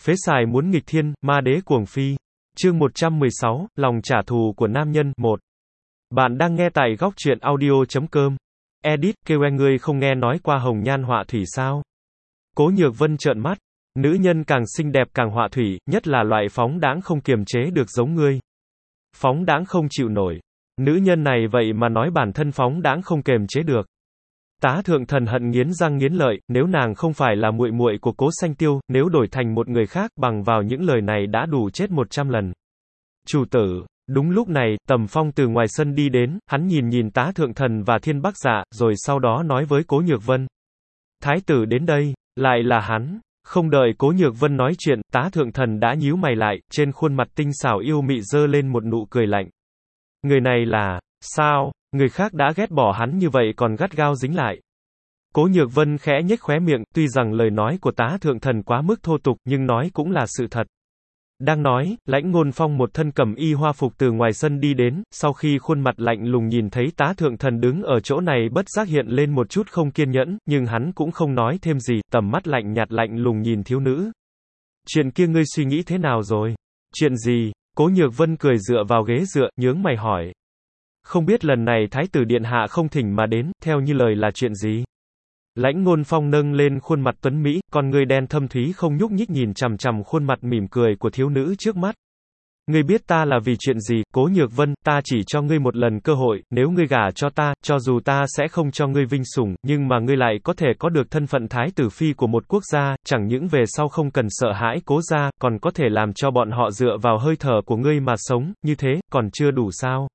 Phế xài muốn nghịch thiên, ma đế cuồng phi. Chương 116, lòng trả thù của nam nhân, 1. Bạn đang nghe tại góc truyện audio.com. Edit, kêu anh ngươi không nghe nói qua hồng nhan họa thủy sao? Cố Nhược Vân trợn mắt. Nữ nhân càng xinh đẹp càng họa thủy, nhất là loại phóng đãng không kiềm chế được giống ngươi. Phóng đãng không chịu nổi. Nữ nhân này vậy mà nói bản thân phóng đãng không kiềm chế được. Tá Thượng Thần hận nghiến răng nghiến lợi, nếu nàng không phải là muội muội của Cố Sanh Tiêu, nếu đổi thành một người khác, bằng vào những lời này đã đủ chết 100 lần. Chủ tử. Đúng lúc này, Tầm Phong từ ngoài sân đi đến, hắn nhìn Tá Thượng Thần và Thiên Bắc Dạ, rồi sau đó nói với Cố Nhược Vân. Thái tử đến đây, lại là hắn. Không đợi Cố Nhược Vân nói chuyện, Tá Thượng Thần đã nhíu mày lại, trên khuôn mặt tinh xảo yêu mị giơ lên một nụ cười lạnh. Người này là, sao, người khác đã ghét bỏ hắn như vậy còn gắt gao dính lại. Cố Nhược Vân khẽ nhếch khóe miệng, tuy rằng lời nói của Tá Thượng Thần quá mức thô tục, nhưng nói cũng là sự thật. Đang nói, Lãnh Ngôn Phong một thân cẩm y hoa phục từ ngoài sân đi đến, sau khi khuôn mặt lạnh lùng nhìn thấy Tá Thượng Thần đứng ở chỗ này bất giác hiện lên một chút không kiên nhẫn, nhưng hắn cũng không nói thêm gì, tầm mắt lạnh nhạt lạnh lùng nhìn thiếu nữ. Chuyện kia ngươi suy nghĩ thế nào rồi? Chuyện gì? Cố Nhược Vân cười dựa vào ghế dựa, nhướng mày hỏi. Không biết lần này Thái tử Điện Hạ không thỉnh mà đến, theo như lời là chuyện gì? Lãnh Ngôn Phong nâng lên khuôn mặt tuấn Mỹ, con ngươi đen thâm thúy không nhúc nhích nhìn chằm chằm khuôn mặt mỉm cười của thiếu nữ trước mắt. Ngươi biết ta là vì chuyện gì, Cố Nhược Vân, ta chỉ cho ngươi một lần cơ hội, nếu ngươi gả cho ta, cho dù ta sẽ không cho ngươi vinh sủng, nhưng mà ngươi lại có thể có được thân phận thái tử phi của một quốc gia, chẳng những về sau không cần sợ hãi Cố gia, còn có thể làm cho bọn họ dựa vào hơi thở của ngươi mà sống, như thế, còn chưa đủ sao?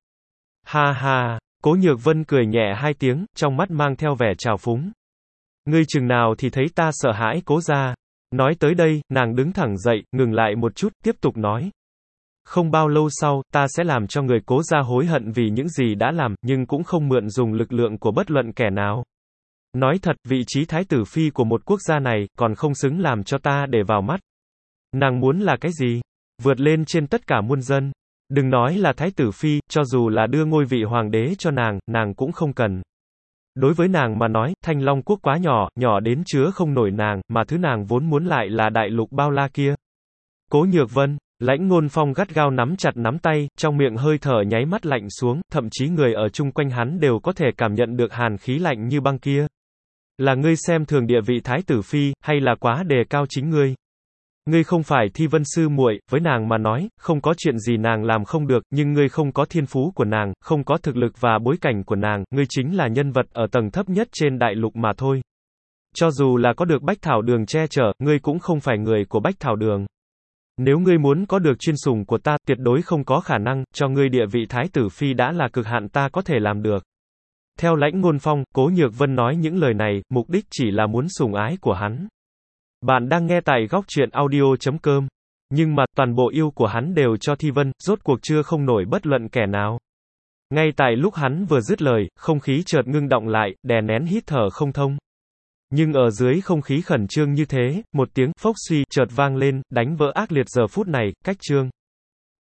Ha ha, Cố Nhược Vân cười nhẹ hai tiếng, trong mắt mang theo vẻ trào phúng. Ngươi chừng nào thì thấy ta sợ hãi Cố gia? Nói tới đây, nàng đứng thẳng dậy, ngừng lại một chút, tiếp tục nói. Không bao lâu sau, ta sẽ làm cho người Cố gia hối hận vì những gì đã làm, nhưng cũng không mượn dùng lực lượng của bất luận kẻ nào. Nói thật, vị trí thái tử phi của một quốc gia này, còn không xứng làm cho ta để vào mắt. Nàng muốn là cái gì? Vượt lên trên tất cả muôn dân. Đừng nói là thái tử phi, cho dù là đưa ngôi vị hoàng đế cho nàng cũng không cần. Đối với nàng mà nói, Thanh Long quốc quá nhỏ, nhỏ đến chứa không nổi nàng, mà thứ nàng vốn muốn lại là đại lục bao la kia. Cố Nhược Vân. Lãnh Ngôn Phong gắt gao nắm chặt nắm tay, trong miệng hơi thở nháy mắt lạnh xuống, thậm chí người ở chung quanh hắn đều có thể cảm nhận được hàn khí lạnh như băng kia. Là ngươi xem thường địa vị thái tử phi, hay là quá đề cao chính ngươi? Ngươi không phải Thi Vân sư muội, với nàng mà nói, không có chuyện gì nàng làm không được, nhưng ngươi không có thiên phú của nàng, không có thực lực và bối cảnh của nàng, ngươi chính là nhân vật ở tầng thấp nhất trên đại lục mà thôi. Cho dù là có được Bách Thảo Đường che chở, ngươi cũng không phải người của Bách Thảo Đường. Nếu ngươi muốn có được chuyên sủng của ta, tuyệt đối không có khả năng, cho ngươi địa vị thái tử phi đã là cực hạn ta có thể làm được. Theo Lãnh Ngôn Phong, Cố Nhược Vân nói những lời này, mục đích chỉ là muốn sủng ái của hắn. Bạn đang nghe tại góc truyện audio.com. Nhưng mà, toàn bộ yêu của hắn đều cho Thi Vân, rốt cuộc chưa không nổi bất luận kẻ nào. Ngay tại lúc hắn vừa dứt lời, không khí chợt ngưng đọng lại, đè nén hít thở không thông. Nhưng ở dưới không khí khẩn trương như thế, một tiếng phốc suy chợt vang lên, đánh vỡ ác liệt giờ phút này, cách chương.